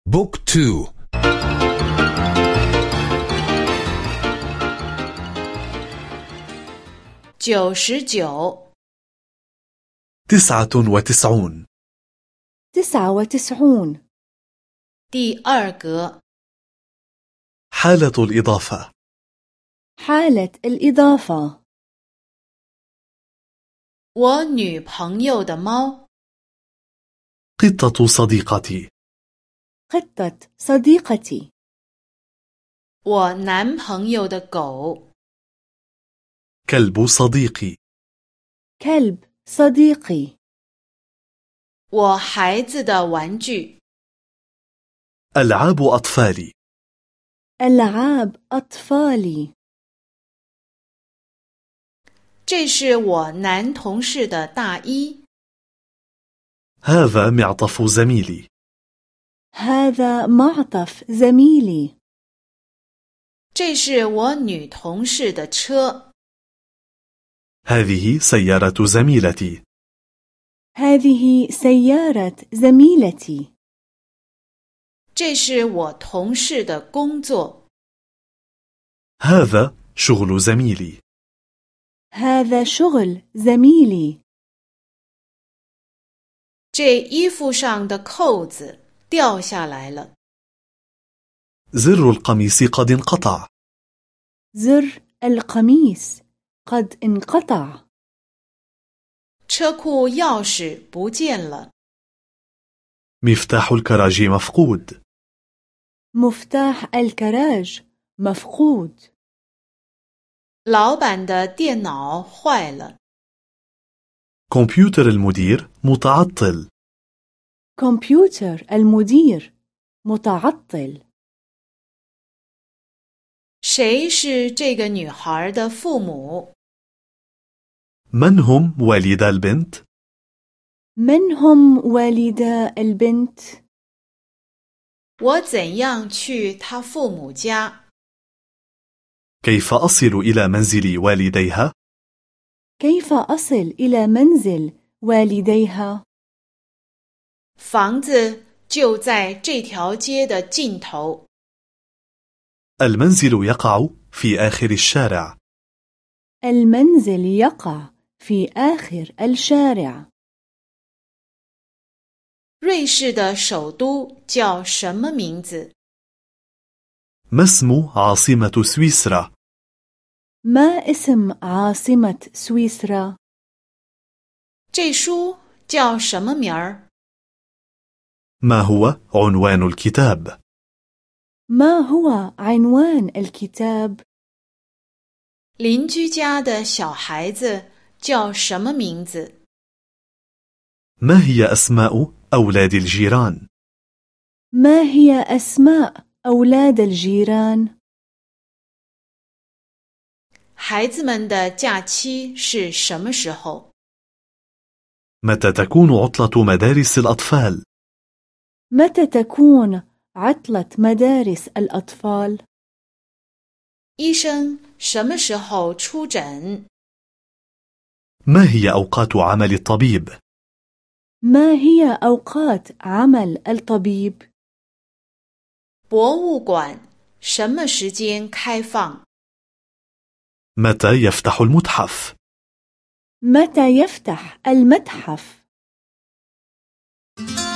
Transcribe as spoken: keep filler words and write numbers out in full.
بوك تو. 九十九， تسعة وتسعون. تسعة وتسعون. 第二格， حالة الإضافة. حالة الإضافة. 我女朋友的猫， قطة صديقتي. قطة صديقتي. 我男朋友的狗， كلب صديقي. كلب صديقي. 我孩子的玩具， ألعاب أطفالي. ألعاب أطفالي. 这是我男同事的大衣， هذا معطف زميلي. هذا معطف زميلي. 这是我女同事的车， هذه سيارة زميلتي. هذه سيارة زميلتي. 这是我同事的工作， هذا شغل زميلي. هذا شغل زميلي. 这衣服上的扣子掉下来了， زر القميص قد انقطع. زر القميص قد انقطع. 车库钥匙不见了， مفتاح الكراج مفقود. مفتاح الكراج مفقود. 老板的电脑坏了， كمبيوتر المدير متعطل. كمبيوتر المدير متعطل. 谁是这个女孩的父母？ من هم والدا البنت؟ من هم والدا البنت؟ 我怎样去她父母家？ كيف أصل إلى منزل والديها؟ كيف أصل إلى منزل والديها؟ 房子就在这条街的尽头。 المنزل يقع في آخر الشارع. المنزل يقع في آخر الشارع. 瑞士的首都叫什么名字？ ما اسم عاصمة سويسرا؟ ما اسم عاصمة سويسرا؟ 这书叫什么名儿？ ما هو عنوان الكتاب؟ ما هو عنوان الكتاب؟ 邻居家的小孩子叫什么名字？ ما هي أسماء أولاد الجيران؟ ما هي أسماء أولاد الجيران؟ 孩子们的假期是什么时候？ متى تكون عطلة مدارس الأطفال؟ متى تكون عطلة مدارس الأطفال؟ 医生什么时候出诊？ ما هي أوقات عمل الطبيب؟ ما هي أوقات عمل الطبيب؟ 博物馆什么时间开放？ متى يفتح المتحف؟ متى يفتح المتحف؟